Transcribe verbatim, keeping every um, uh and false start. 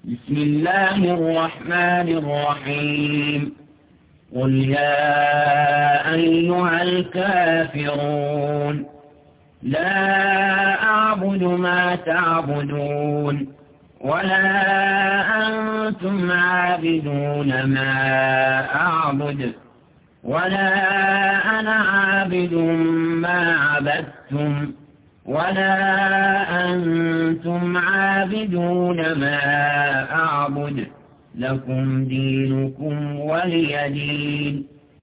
بسم الله الرحمن الرحيم قل يا أيها الكافرون لا أعبد ما تعبدون ولا أنتم عابدون ما أعبد ولا أنا عابد ما عبدتم ولا أنتم عابدون ما أعبد لكم دينكم ولي دين.